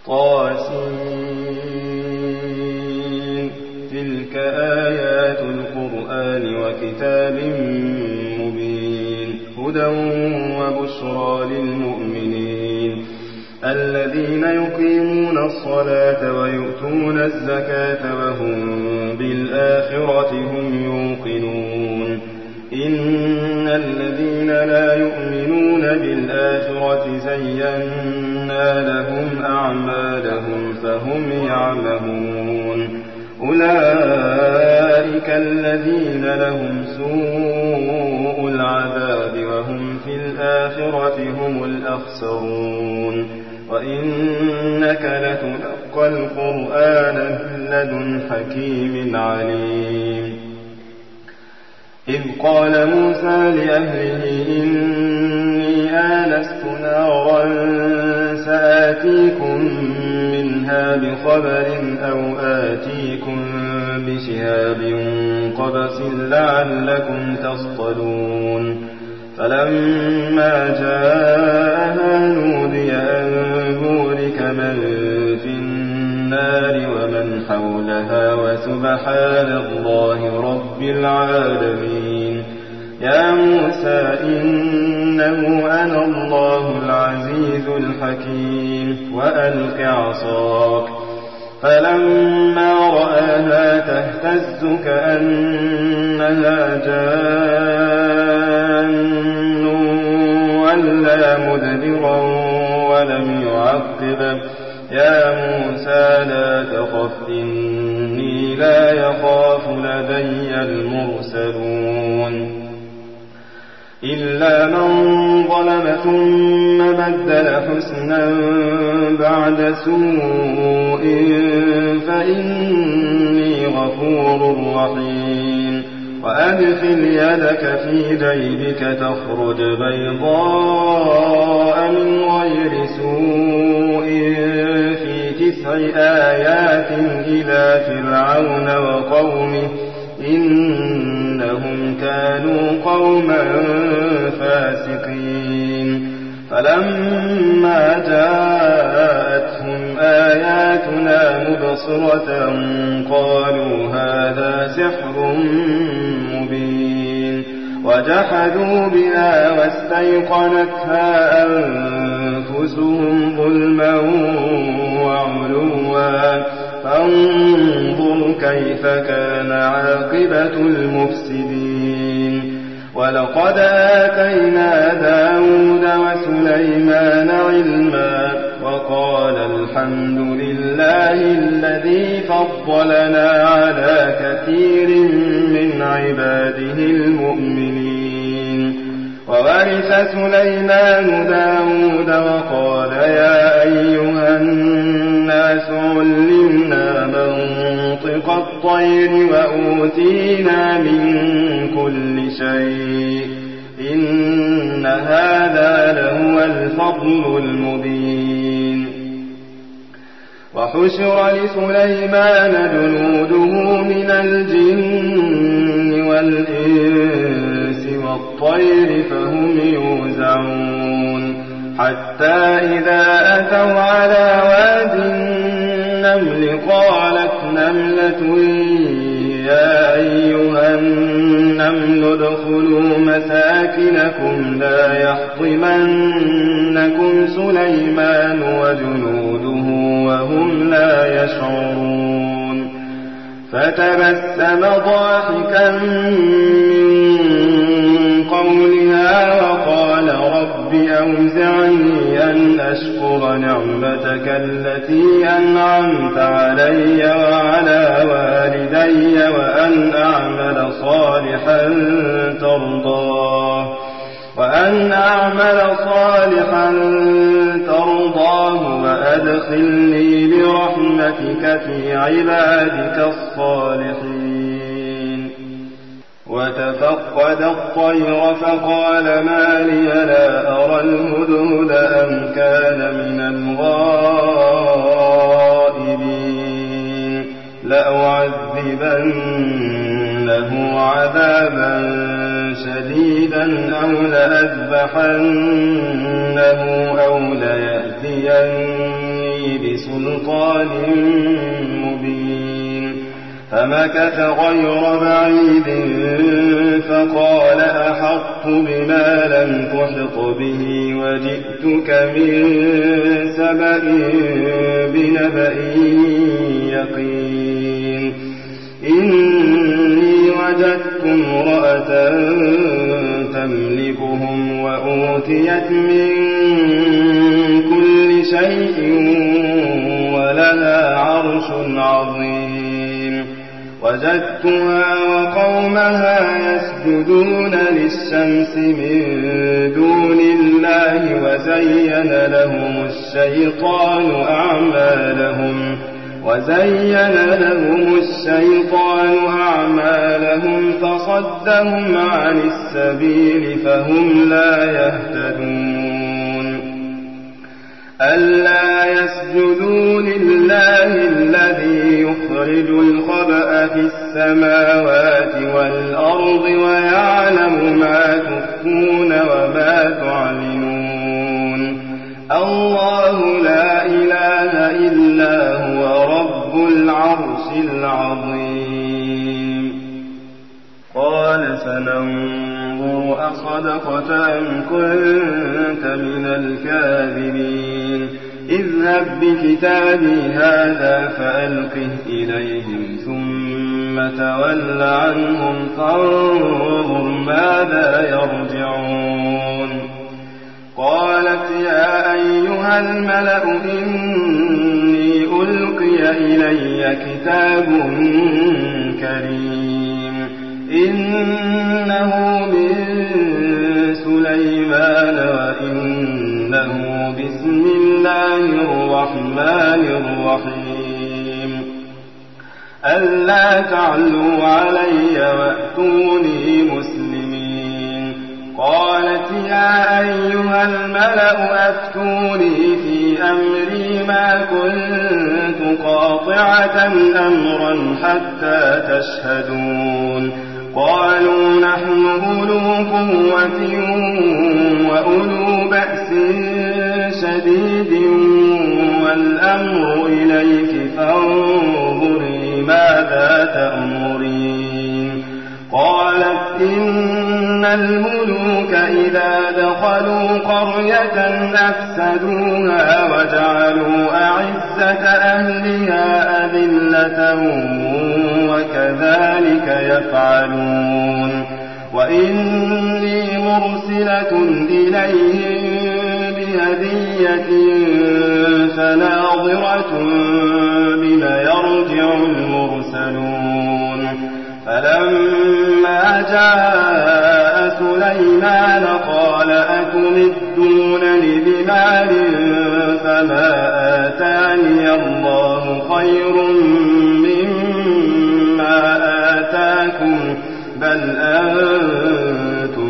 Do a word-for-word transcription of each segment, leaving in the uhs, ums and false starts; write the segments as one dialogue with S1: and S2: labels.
S1: طاسين تلك آيات القرآن وكتاب مبين هدى وبشرى للمؤمنين الذين يقيمون الصلاة ويؤتون الزكاة وهم بالآخرة هم يوقنون إن الذين لا يؤمنون بالآخرة زينا لهم أعمالهم فهم يعلمون أولئك الذين لهم سوء العذاب وهم في الآخرة هم الأخسرون وإنك لتلقى القرآن من لدن حكيم عليم إذ قال موسى لأهله إني آنست نارا سآتيكم منها بخبر أو آتيكم بشهاب قبس لعلكم تصطلون فلما جاءها نودي أن بورك من في النار ومن حولها وسبحان الله رب العالمين يا موسى إنه أنا الله العزيز الحكيم وألق عصاك فلما رآها تهتز كأنها جان ولا مدبرا ولم يعقب يا موسى لا تخف إني لا يخاف لدي المرسلون إلا من ظلم ثم بدل حسنا بعد سوء فإني غفور رحيم وأدخل يدك في جيبك تخرج بيضاء من غير سوء في تسع آيات إلى فرعون وقومه إنهم كانوا قوما فاسقين فلما جاءتهم آياتنا مبصرة قالوا هذا سحر مبين وجحدوا بها واستيقنتها أنفسهم ظلما وعلوا فانظر كيف كان عاقبة المفسدين ولقد آتينا داود وسليمان علما وقال الحمد لله الذي فضلنا على كثير من عباده المؤمنين وورث سليمان داود وقال يا أيها الناس علمنا منطق الطير وأوتينا من كل شيء إن هذا لهو الفضل المبين وحشر لسليمان جنوده من الجن والإنس والطير فهم يوزعون حتى إذا أتوا على واد النمل قالت نملة يا أيها النمل ادخلوا مساكنكم لا يحطمنكم سليمان وجنوده وهم لا يشعرون فتبسم ضاحكا من قولها وقال رب أوزعني أن أشكر نعمتك التي أنعمت علي وعلى والدي وأن أعمل صالحا ترضاه وأن أعمل صالحا ترضاه وأدخلني برحمتك في عبادك الصالحين وتفقد الطير فقال ما لي لا أرى الهدهد أم كان من الغائبين لأعذبنه عذابا شديدا أو لأذبحنه أو ليأتيني بسلطان مبين فمكث غير بعيد فقال أحطت بما لم تحط به وجئتك من سبأ بنبأ يقين إني وجدت امرأة تملكهم وأوتيت من كل شيء ولها عرش عظيم وجدتها وقومها يسجدون للشمس من دون الله وزين لهم الشيطان أعمالهم وزين لهم الشيطان أعمالهم فصدهم عن السبيل فهم لا يهتدون ألا يسجدوا لله الذي يخرج الخبأ في السماوات والأرض ويعلم ما تخفون وما تعلنون الله لا إله إلا هو رب العرش العظيم قال سننظر أصدقت أم كنت من الكاذبين اذهب بكتابي هذا فألقه إليهم ثم تول عنهم فانظر ماذا يرجعون قالت يا أيها الملأ إني ألقي إلي كتاب كريم إنه من سليمان وإنه بسم الله الرحمن الرحيم ألا تعلوا علي وأتوني مسلمين قالت يا أيها الملأ أفتوني في أمري ما كنت قاطعة أمرا حتى تشهدون قالوا نحن أولو قوة وأولو بأس شديد والأمر إليك فانظري ماذا تأمرين قالت إن الملوك إذا دخلوا قرية أفسدوها وجعلوا أعزة أهلها أذلة وكذلك يفعلون وإني مرسلة إليهم بهدية فناظرة بما يرجع المرسلون فلما جاء سليمان قال أتمدونني بمال فما آتاني الله خير مما آتاكم بل أنتم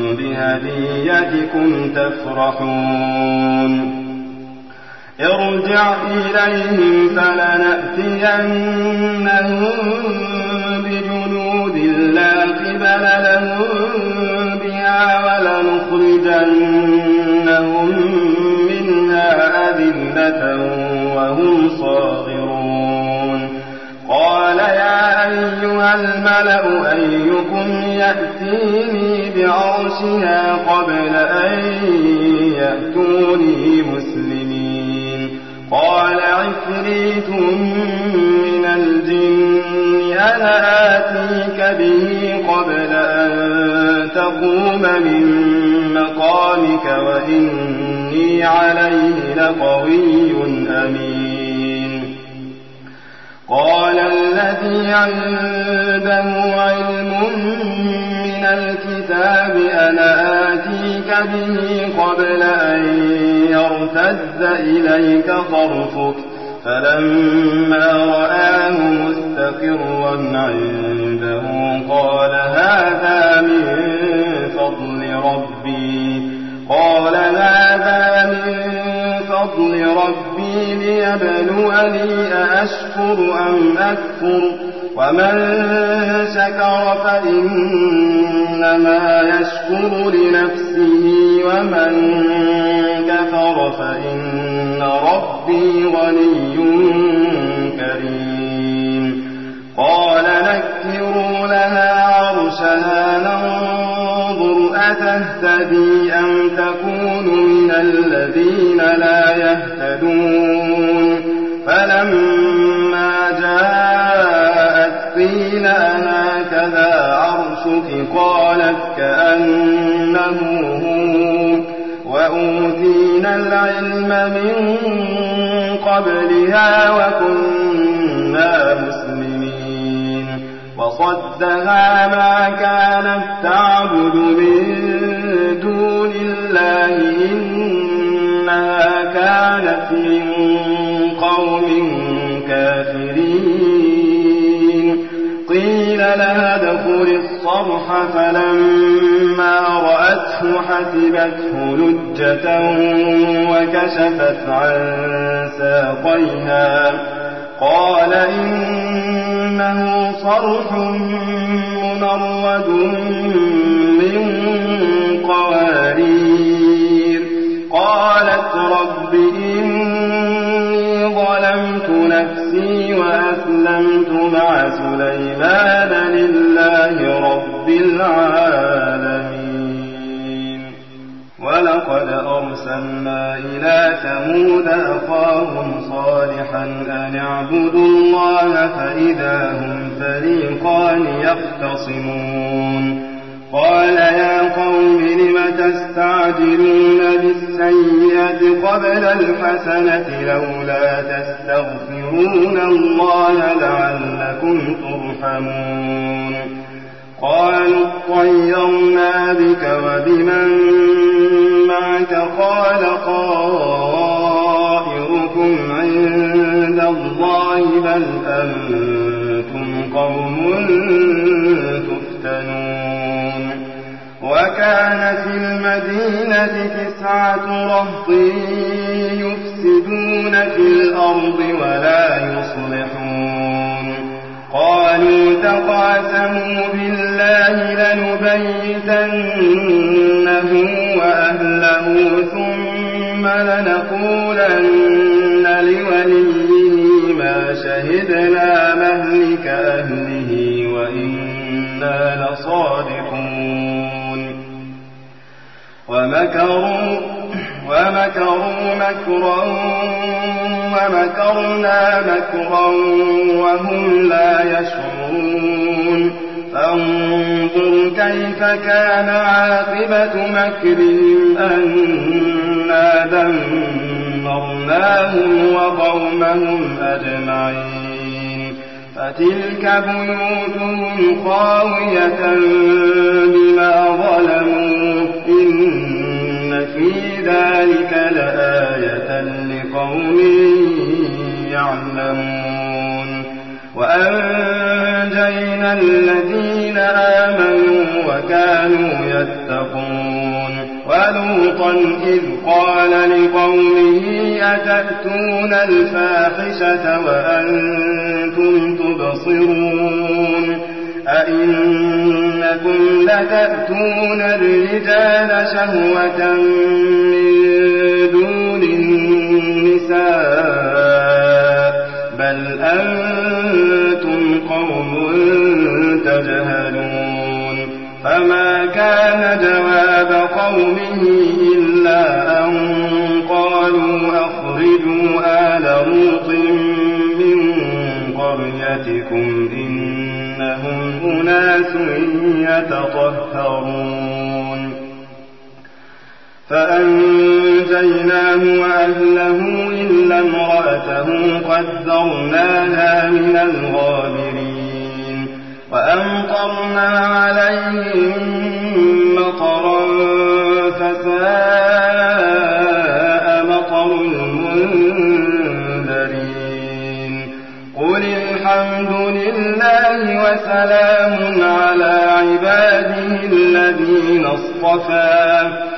S1: بهديتكم تفرحون ارجع إليهم فلنأتينهم بجنود لا قبل لهم بها ولنخرجنهم منها أذلة وهم صاغرون قال يا أيها الملأ أيكم يأتيني بعرشها قبل أن يأتوني مسلمين قال عفريت من الجن أنا آتيك به قبل أن تقوم من مقامك وإني عليه لقوي أمين قال الذي عنده علم من الكتاب أنا آتيك به قبل أن يرتد إليك طرفك فلما رآه مستقرا عنده قال هذا من فضل ربي قال هذا من فضل ربي ليبلوني أأشكر أم أكفر ومن شكر فإنما يشكر لنفسه ومن كفر فإن ربي غني كريم. قال نكروا لها عرشها ننظر أتهتدي أم تكون من الذين لا يهتدون. فلما جاءت قيل أهكذا عرشك قالت كأنه هو وأوتينا العلم من قبلها وكنا مسلمين. وصدها ما كانت تعبد من دون الله إنها كانت من قوم كافرين. قيل لها ادخل الصرح فلما رأته حسبته لجة وكشفت عن ساقيها قال إنه صرح ممرد من قوارير. قالت رب إني ظلمت نفسي وأسلمت مع سليمان لله رب العالمين. ولقد أرسلنا إلى ثمود أخاهم صالحا أن اعبدوا الله فإذا هم فريقان يختصمون. قال يا قوم لم تستعجلون بالسيئة قبل الحسنة لولا تستغفرون الله لعلكم ترحمون. قالوا اطيرنا بك وبمن معك قال طائركم عند الله بل أنتم قوم تفتنون. وكان في المدينة تسعة رهط يفسدون في الأرض ولا يصلحون. قالوا تقاسموا بالله لنبيتنه وأهله ثم لنقولن لوليه ما شهدنا مهلك أهله وإنا لصادقون. ومكروا ومكروا مكرا ومكرنا مكرا وهم لا يشعرون. فانظر كيف كان عاقبة مكرهم أنا دمرناهم وقومهم أجمعين. فتلك بيوتهم خاوية بما ظلموا إن في ذلك لآية لقوم يعلمون. وأنجينا الذين آمنوا وكانوا يتقون. ولوطا إذ قال لقومه أتأتون الفاحشة وأنتم تبصرون أئنكم لتأتون الرجال شهوة من دون النساء بل أنتم قوم تجهلون. فما كان جواب قومه إلا أن قالوا أخرجوا آل لوط من قريتكم إنهم أناس يتطهرون. فأنجيناه وأهله إلا امرأته قدرناها من الغابرين. وأمطرنا عليهم مطرا فساء مطر المنذرين. قل الحمد لله وسلام على عباده الذين اصطفى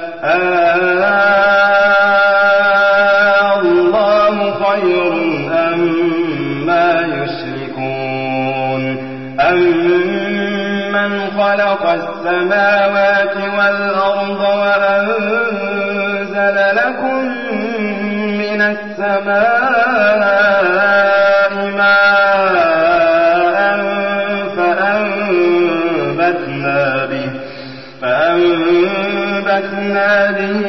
S1: الله خير أما يشركون. أمن خلق السماوات والأرض وأنزل لكم من من السماء ماء فأنبتنا به, فأنبتنا به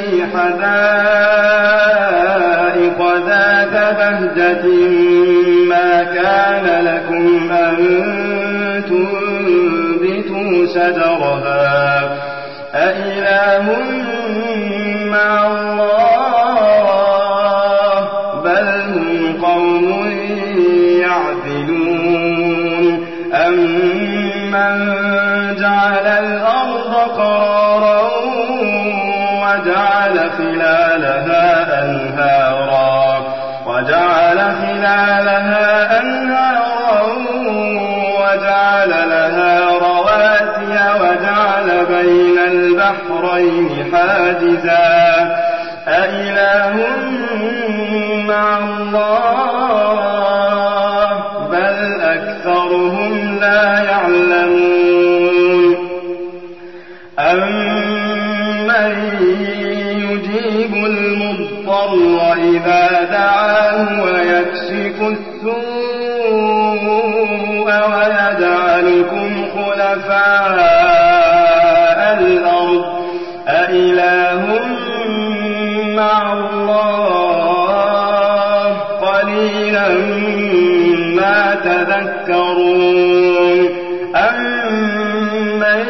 S1: حدائق ذات بهجة ما كان لكم أن تنبتوا شجرها أإله مع الله بل هم قوم يعدلون أمن جعل الأرض قرارا وجعل خلالها أنهارا وجعل خلالها أنهارا وجعل لها رواسي وجعل بين البحرين حاجزا أإله مع الله بل أكثرهم لا يعلمون أمن يجيب المضطر إذا دعاه ويكشف السوء ويجعلكم خلفاء الأرض أإله مع الله قليلا ما تذكرون أمن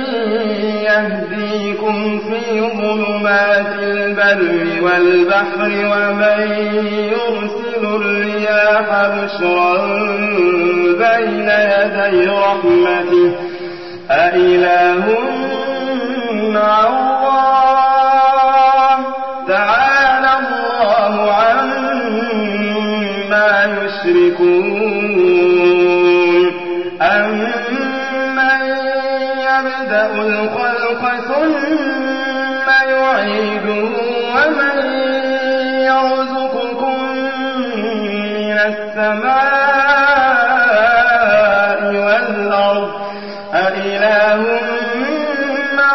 S1: يهديكم في ظلمات البر والبحر ومن يرسل الرياح بشرا بين يدي رحمته أإله مع الله تعالى الله عما يشركون أمن يبدأ الخلق ثم يعيده ومن يرزقكم من السماء والأرض أإله مع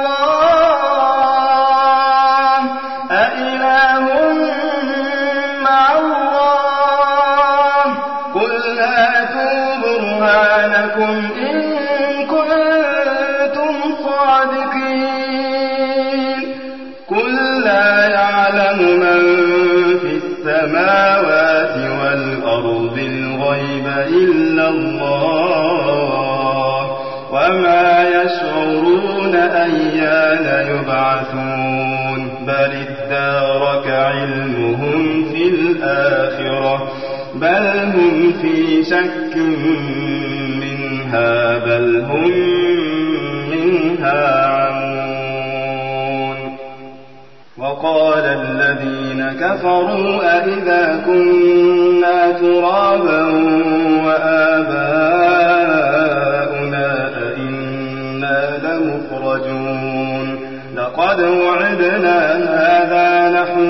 S1: الله أإله مع الله قل هاتوا برهانكم إن كنتم صادقين قل لا يعلم من في السماوات والأرض الغيب إلا الله وما يشعرون أيان يبعثون بل ادارك علمهم في الآخرة بل هم في شك منها بل هم منها عمون وقال الذين كفروا أئذا كنا ترابا وآباؤنا أئنا لمخرجون لقد وعدنا هذا نحن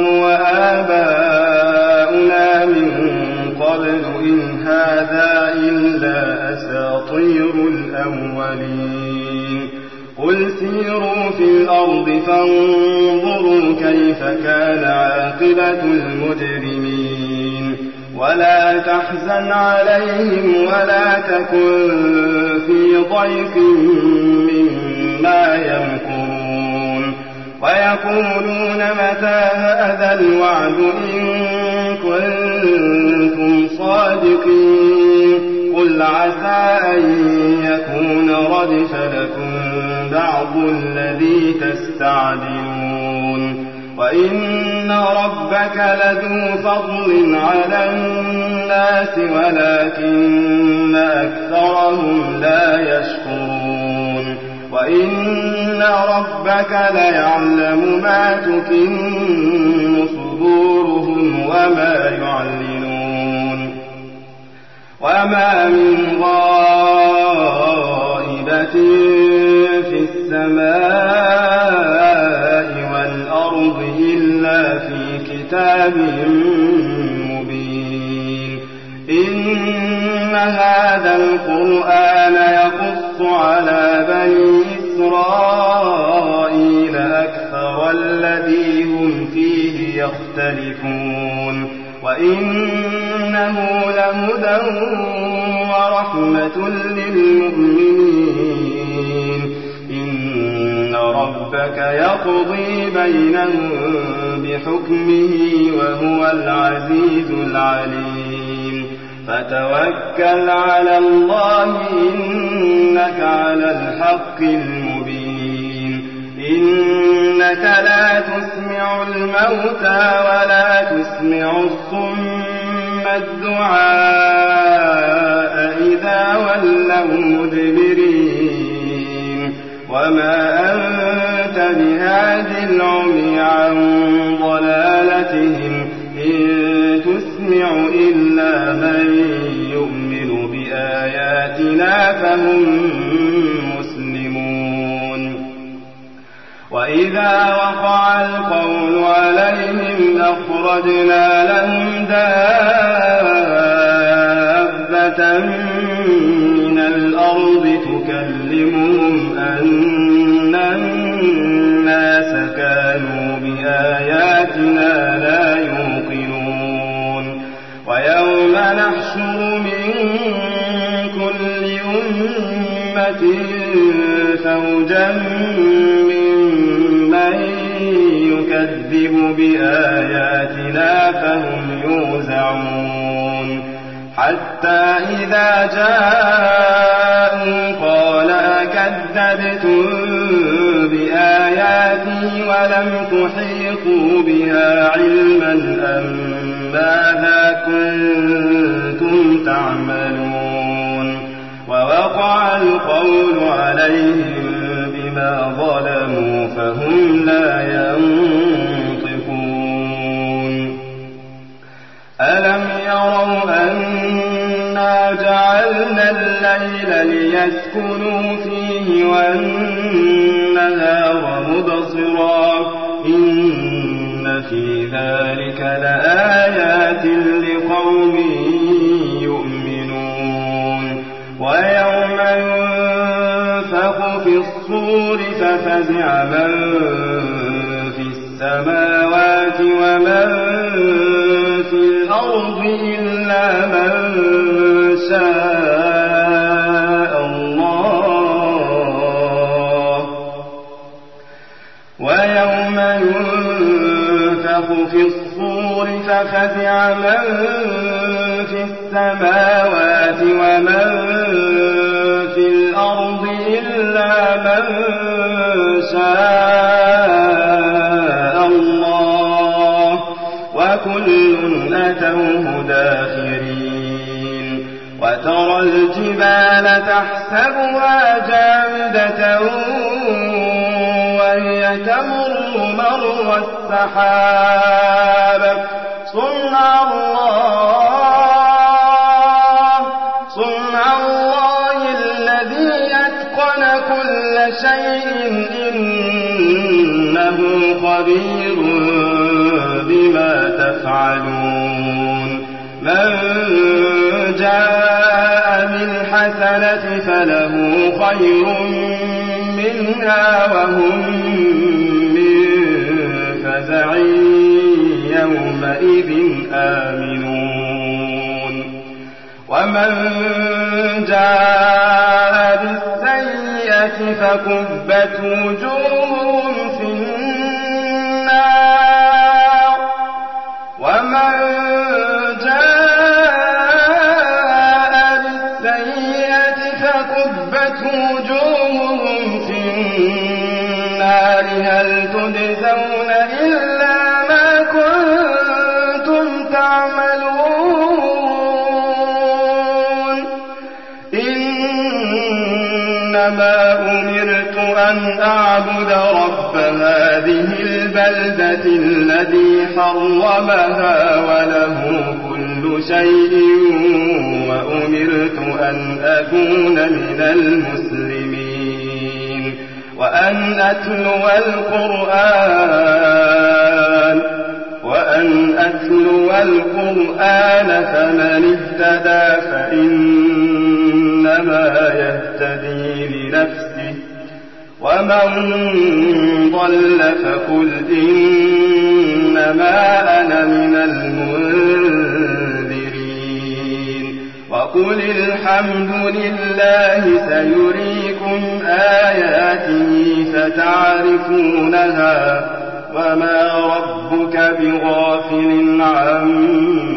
S1: وآباؤنا من قبل إن هذا إلا أساطير الأولين قل سيروا في الأرض فانظروا كيف كان عاقبة المجرمين ولا تحزن عليهم ولا تكن في ضيق مما يمكرون ويقولون متى هذا الوعد إن كنتم صادقين قل عسى أن يكون ردف لكم بعض الذي تستعجلون وإن ربك لذو فضل على الناس ولكن أكثرهم لا يشكرون وإن ربك ليعلم ما تكن صدورهم وما يعلنون وما من غائبة في السماء والأرض إلا في كتاب مبين إن هذا القرآن يقص على بني إسرائيل أكثر الذي هم فيه يختلفون وإنه لهدى ورحمة للمؤمنين إن ربك يقضي بينهم بحكمه وهو العزيز العليم فتوكل على الله إنك على الحق المبين إنك لا تسمع الموتى ولا تسمع الصم الدعاء إذا ولوا مدبرين وما أنت بهاد العمي عن ضلالتهم إن تسمع إلا من يؤمن بآياتنا فهم مسلمون وإذا وقع القول عليهم أخرجنا لهم دابة من الأرض تكلمهم أن الناس كانوا بآياتنا لا يوقنون ويوم نحشر من كل أمة فوجا ممن يكذب بآياتنا فهم يوزعون حتى إذا جاءوا قال أكذبتم بآياتي ولم تحيطوا بها علما أم ماذا كنتم تعملون ووقع القول عليهم بما ظلموا فهم لا ينطقون ألم يروا أنا جعلنا الليل ليسكنوا فيه والنهار مبصرا إن في ذلك لآيات لقوم يؤمنون ويوم ينفخ في الصور ففزع من في السماوات ومن في الأرض إلا من شاء الله ويوم ينفخ في الصور ففزع من في السماوات ومن في الأرض إلا من شاء الله وكل أتوه داخرين وترى الجبال تحسبها جامدة وهي تمر مر السحاب صنع الله صنع الله الذي يتقن كل شيء إنه خبير بما تفعلون من جاء بالحسنة فله خير منها وهم من فزع يومئذ آمنون ومن جاء بالسيئة فكبت وجوههم في النار ومن جاء بالسيئة فكبت وجوههم في النار هل تجزون إلا ما كنتم تعملون إنما أمرت أن أعبد رب هذه البلدة الذي حرمها وله كل شيء وأمرت أن أكون من المسلمين وأن أتلو القرآن وأن أتلو القرآن فمن اهتدى فإنما يهتدي لنفسه ومن ضل فقل إنما أنا من المنذرين وقل الحمد لله سيريكم آياته فتعرفونها وما ربك بغافل عما